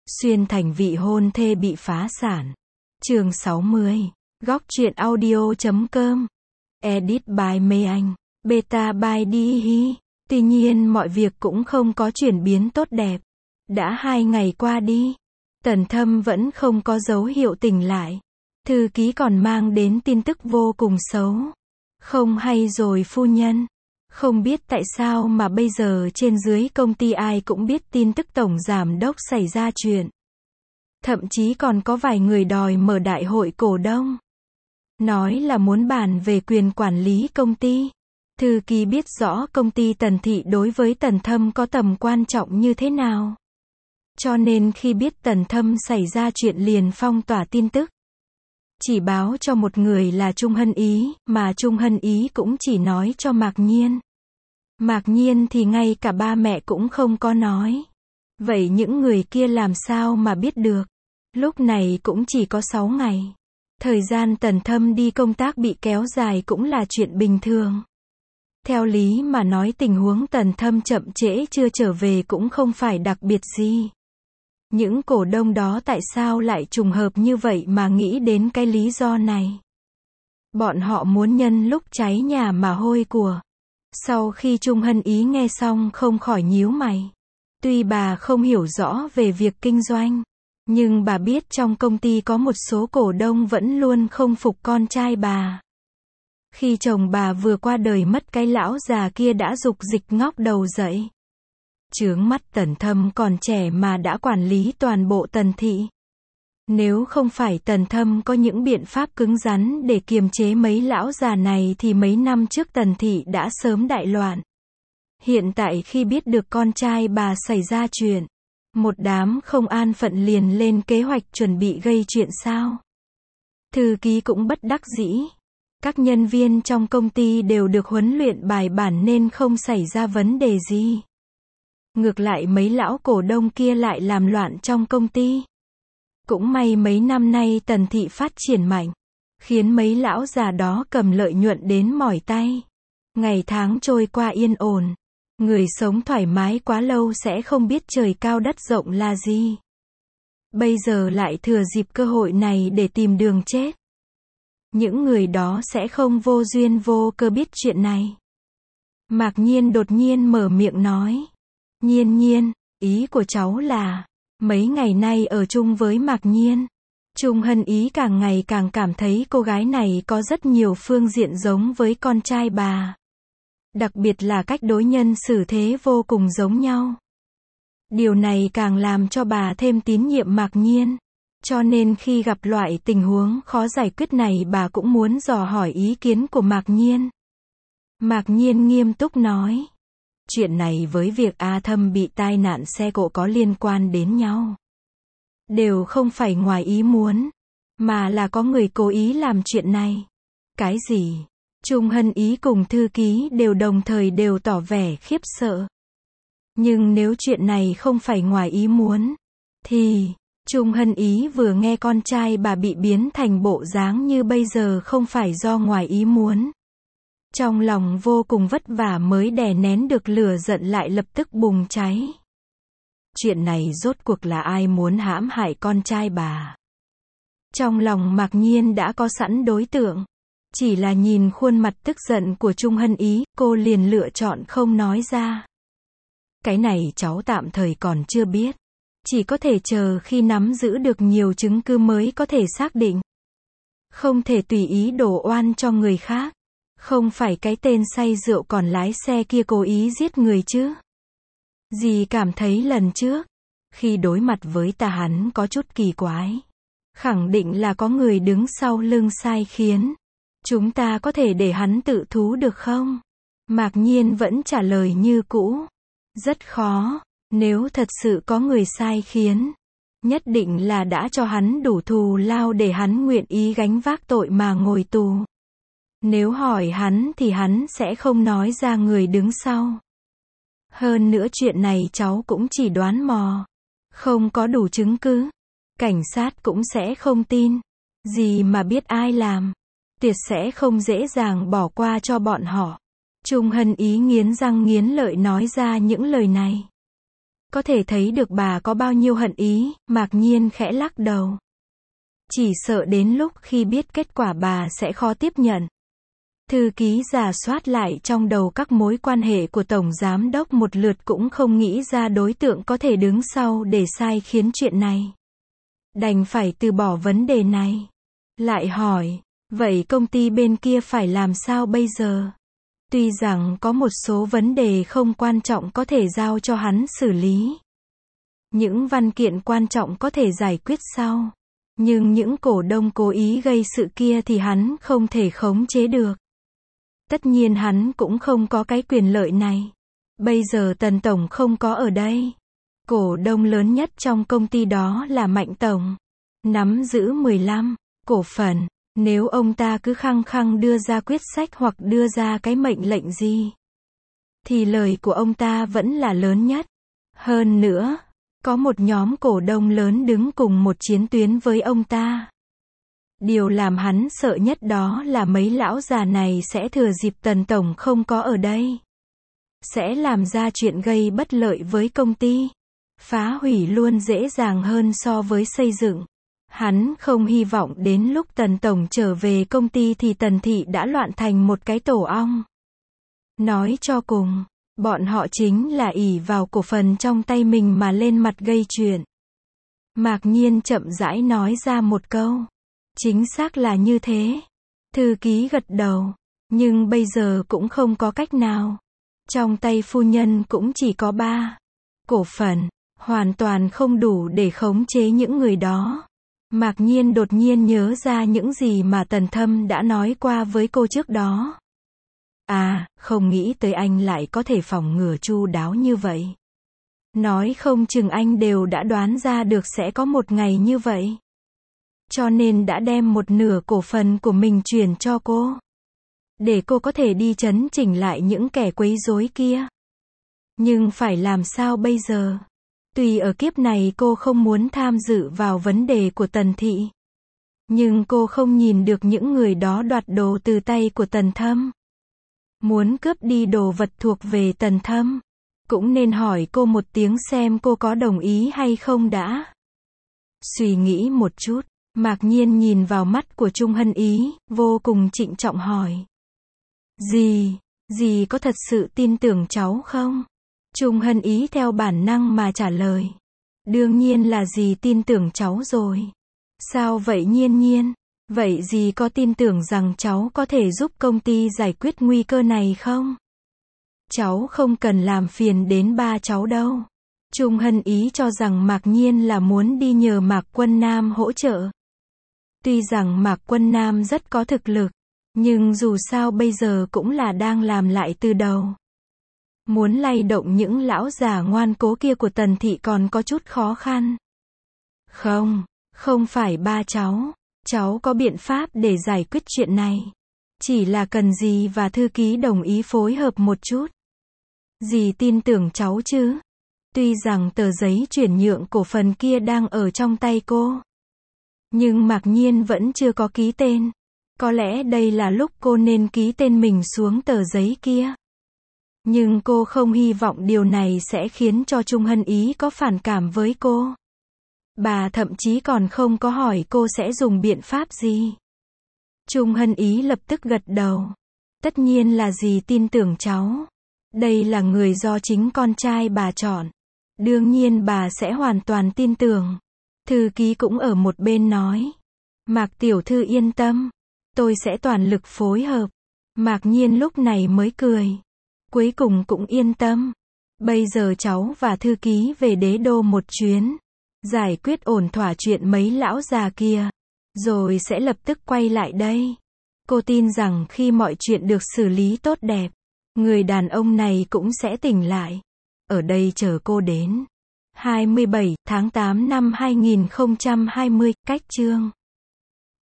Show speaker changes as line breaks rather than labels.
Xuyên thành vị hôn thê bị phá sản. Chương 60. Góc truyện audio.com. Edit by Mê Anh. Beta by Đi. Tuy nhiên mọi việc cũng không có chuyển biến tốt đẹp. Đã 2 ngày qua đi, Tần Thâm vẫn không có dấu hiệu tỉnh lại. Thư ký còn mang đến tin tức vô cùng xấu. Không hay rồi phu nhân. Không biết tại sao mà bây giờ trên dưới công ty ai cũng biết tin tức tổng giám đốc xảy ra chuyện. Thậm chí còn có vài người đòi mở đại hội cổ đông. Nói là muốn bàn về quyền quản lý công ty. Thư ký biết rõ công ty Tần Thị đối với Tần Thâm có tầm quan trọng như thế nào. Cho nên khi biết Tần Thâm xảy ra chuyện liền phong tỏa tin tức. Chỉ báo cho một người là Trung Hân Ý, mà Trung Hân Ý cũng chỉ nói cho Mạc Nhiên. Mạc Nhiên thì ngay cả ba mẹ cũng không có nói. Vậy những người kia làm sao mà biết được? Lúc này cũng chỉ có 6 ngày. Thời gian Tần Thâm đi công tác bị kéo dài cũng là chuyện bình thường. Theo lý mà nói tình huống Tần Thâm chậm trễ chưa trở về cũng không phải đặc biệt gì. Những cổ đông đó tại sao lại trùng hợp như vậy mà nghĩ đến cái lý do này? Bọn họ muốn nhân lúc cháy nhà mà hôi của. Sau khi Trung Hân Ý nghe xong không khỏi nhíu mày. Tuy bà không hiểu rõ về việc kinh doanh, nhưng bà biết trong công ty có một số cổ đông vẫn luôn không phục con trai bà. Khi chồng bà vừa qua đời mất, cái lão già kia đã dục dịch ngóc đầu dậy. Chướng mắt Tần Thâm còn trẻ mà đã quản lý toàn bộ Tần Thị. Nếu không phải Tần Thâm có những biện pháp cứng rắn để kiềm chế mấy lão già này thì mấy năm trước Tần Thị đã sớm đại loạn. Hiện tại khi biết được con trai bà xảy ra chuyện, một đám không an phận liền lên kế hoạch chuẩn bị gây chuyện sao? Thư ký cũng bất đắc dĩ. Các nhân viên trong công ty đều được huấn luyện bài bản nên không xảy ra vấn đề gì. Ngược lại mấy lão cổ đông kia lại làm loạn trong công ty. Cũng may mấy năm nay Tần Thị phát triển mạnh, khiến mấy lão già đó cầm lợi nhuận đến mỏi tay. Ngày tháng trôi qua yên ổn. Người sống thoải mái quá lâu sẽ không biết trời cao đất rộng là gì. Bây giờ lại thừa dịp cơ hội này để tìm đường chết. Những người đó sẽ không vô duyên vô cớ biết chuyện này. Mạc Nhiên đột nhiên mở miệng nói. Nhiên Nhiên, ý của cháu là, mấy ngày nay ở chung với Mạc Nhiên, Trung Hân Ý càng ngày càng cảm thấy cô gái này có rất nhiều phương diện giống với con trai bà. Đặc biệt là cách đối nhân xử thế vô cùng giống nhau. Điều này càng làm cho bà thêm tín nhiệm Mạc Nhiên. Cho nên khi gặp loại tình huống khó giải quyết này bà cũng muốn dò hỏi ý kiến của Mạc Nhiên. Mạc Nhiên nghiêm túc nói. Chuyện này với việc A Thâm bị tai nạn xe cộ có liên quan đến nhau. Đều không phải ngoài ý muốn, mà là có người cố ý làm chuyện này. Cái gì? Trung Hân Ý cùng thư ký đều đồng thời đều tỏ vẻ khiếp sợ. Nhưng nếu chuyện này không phải ngoài ý muốn, thì Trung Hân Ý vừa nghe con trai bà bị biến thành bộ dáng như bây giờ không phải do ngoài ý muốn. Trong lòng vô cùng vất vả mới đè nén được lửa giận lại lập tức bùng cháy. Chuyện này rốt cuộc là ai muốn hãm hại con trai bà? Trong lòng Mạc Nhiên đã có sẵn đối tượng. Chỉ là nhìn khuôn mặt tức giận của Trung Hân Ý, cô liền lựa chọn không nói ra. Cái này cháu tạm thời còn chưa biết. Chỉ có thể chờ khi nắm giữ được nhiều chứng cứ mới có thể xác định. Không thể tùy ý đổ oan cho người khác. Không phải cái tên say rượu còn lái xe kia cố ý giết người chứ? Dì cảm thấy lần trước, khi đối mặt với ta hắn có chút kỳ quái. Khẳng định là có người đứng sau lưng sai khiến. Chúng ta có thể để hắn tự thú được không? Mạc Nhiên vẫn trả lời như cũ. Rất khó, nếu thật sự có người sai khiến, nhất định là đã cho hắn đủ thù lao để hắn nguyện ý gánh vác tội mà ngồi tù. Nếu hỏi hắn thì hắn sẽ không nói ra người đứng sau. Hơn nữa chuyện này cháu cũng chỉ đoán mò. Không có đủ chứng cứ. Cảnh sát cũng sẽ không tin. Gì mà biết ai làm. Tuyệt sẽ không dễ dàng bỏ qua cho bọn họ. Trung Hân Ý nghiến răng nghiến lợi nói ra những lời này. Có thể thấy được bà có bao nhiêu hận ý, Mạc Nhiên khẽ lắc đầu. Chỉ sợ đến lúc khi biết kết quả bà sẽ khó tiếp nhận. Thư ký rà soát lại trong đầu các mối quan hệ của Tổng Giám đốc một lượt cũng không nghĩ ra đối tượng có thể đứng sau để sai khiến chuyện này. Đành phải từ bỏ vấn đề này. Lại hỏi, vậy công ty bên kia phải làm sao bây giờ? Tuy rằng có một số vấn đề không quan trọng có thể giao cho hắn xử lý. Những văn kiện quan trọng có thể giải quyết sau. Nhưng những cổ đông cố ý gây sự kia thì hắn không thể khống chế được. Tất nhiên hắn cũng không có cái quyền lợi này. Bây giờ Tần Tổng không có ở đây. Cổ đông lớn nhất trong công ty đó là Mạnh Tổng. Nắm giữ 15 cổ phần. Nếu ông ta cứ khăng khăng đưa ra quyết sách hoặc đưa ra cái mệnh lệnh gì, thì lời của ông ta vẫn là lớn nhất. Hơn nữa, có một nhóm cổ đông lớn đứng cùng một chiến tuyến với ông ta. Điều làm hắn sợ nhất đó là mấy lão già này sẽ thừa dịp Tần Tổng không có ở đây. Sẽ làm ra chuyện gây bất lợi với công ty. Phá hủy luôn dễ dàng hơn so với xây dựng. Hắn không hy vọng đến lúc Tần Tổng trở về công ty thì Tần Thị đã loạn thành một cái tổ ong. Nói cho cùng, bọn họ chính là ỷ vào cổ phần trong tay mình mà lên mặt gây chuyện. Mạc Nhiên chậm rãi nói ra một câu. Chính xác là như thế. Thư ký gật đầu. Nhưng bây giờ cũng không có cách nào. Trong tay phu nhân cũng chỉ có 3 cổ phần. Hoàn toàn không đủ để khống chế những người đó. Mạc Nhiên đột nhiên nhớ ra những gì mà Tần Thâm đã nói qua với cô trước đó. À, không nghĩ tới anh lại có thể phòng ngừa chu đáo như vậy. Nói không chừng anh đều đã đoán ra được sẽ có một ngày như vậy. Cho nên đã đem một nửa cổ phần của mình chuyển cho cô. Để cô có thể đi chấn chỉnh lại những kẻ quấy rối kia. Nhưng phải làm sao bây giờ? Tuy ở kiếp này cô không muốn tham dự vào vấn đề của Tần Thị. Nhưng cô không nhìn được những người đó đoạt đồ từ tay của Tần Thâm. Muốn cướp đi đồ vật thuộc về Tần Thâm. Cũng nên hỏi cô một tiếng xem cô có đồng ý hay không đã. Suy nghĩ một chút, Mạc Nhiên nhìn vào mắt của Trung Hân Ý, vô cùng trịnh trọng hỏi. Dì có thật sự tin tưởng cháu không? Trung Hân Ý theo bản năng mà trả lời. Đương nhiên là dì tin tưởng cháu rồi. Sao vậy Nhiên? Vậy dì có tin tưởng rằng cháu có thể giúp công ty giải quyết nguy cơ này không? Cháu không cần làm phiền đến ba cháu đâu. Trung Hân Ý cho rằng Mạc Nhiên là muốn đi nhờ Mạc Quân Nam hỗ trợ. Tuy rằng Mạc Quân Nam rất có thực lực, nhưng dù sao bây giờ cũng là đang làm lại từ đầu. Muốn lay động những lão già ngoan cố kia của Tần Thị còn có chút khó khăn. Không phải ba cháu. Cháu có biện pháp để giải quyết chuyện này. Chỉ là cần dì và thư ký đồng ý phối hợp một chút. Dì tin tưởng cháu chứ. Tuy rằng tờ giấy chuyển nhượng cổ phần kia đang ở trong tay cô. Nhưng Mạc Nhiên vẫn chưa có ký tên. Có lẽ đây là lúc cô nên ký tên mình xuống tờ giấy kia. Nhưng cô không hy vọng điều này sẽ khiến cho Trung Hân Ý có phản cảm với cô. Bà thậm chí còn không có hỏi cô sẽ dùng biện pháp gì. Trung Hân Ý lập tức gật đầu. Tất nhiên là dì tin tưởng cháu. Đây là người do chính con trai bà chọn. Đương nhiên bà sẽ hoàn toàn tin tưởng. Thư ký cũng ở một bên nói. Mạc tiểu thư yên tâm. Tôi sẽ toàn lực phối hợp. Mạc Nhiên lúc này mới cười. Cuối cùng cũng yên tâm. Bây giờ cháu và thư ký về đế đô một chuyến. Giải quyết ổn thỏa chuyện mấy lão già kia. Rồi sẽ lập tức quay lại đây. Cô tin rằng khi mọi chuyện được xử lý tốt đẹp, người đàn ông này cũng sẽ tỉnh lại. Ở đây chờ cô đến. 27 tháng 8 năm 2020, cách chương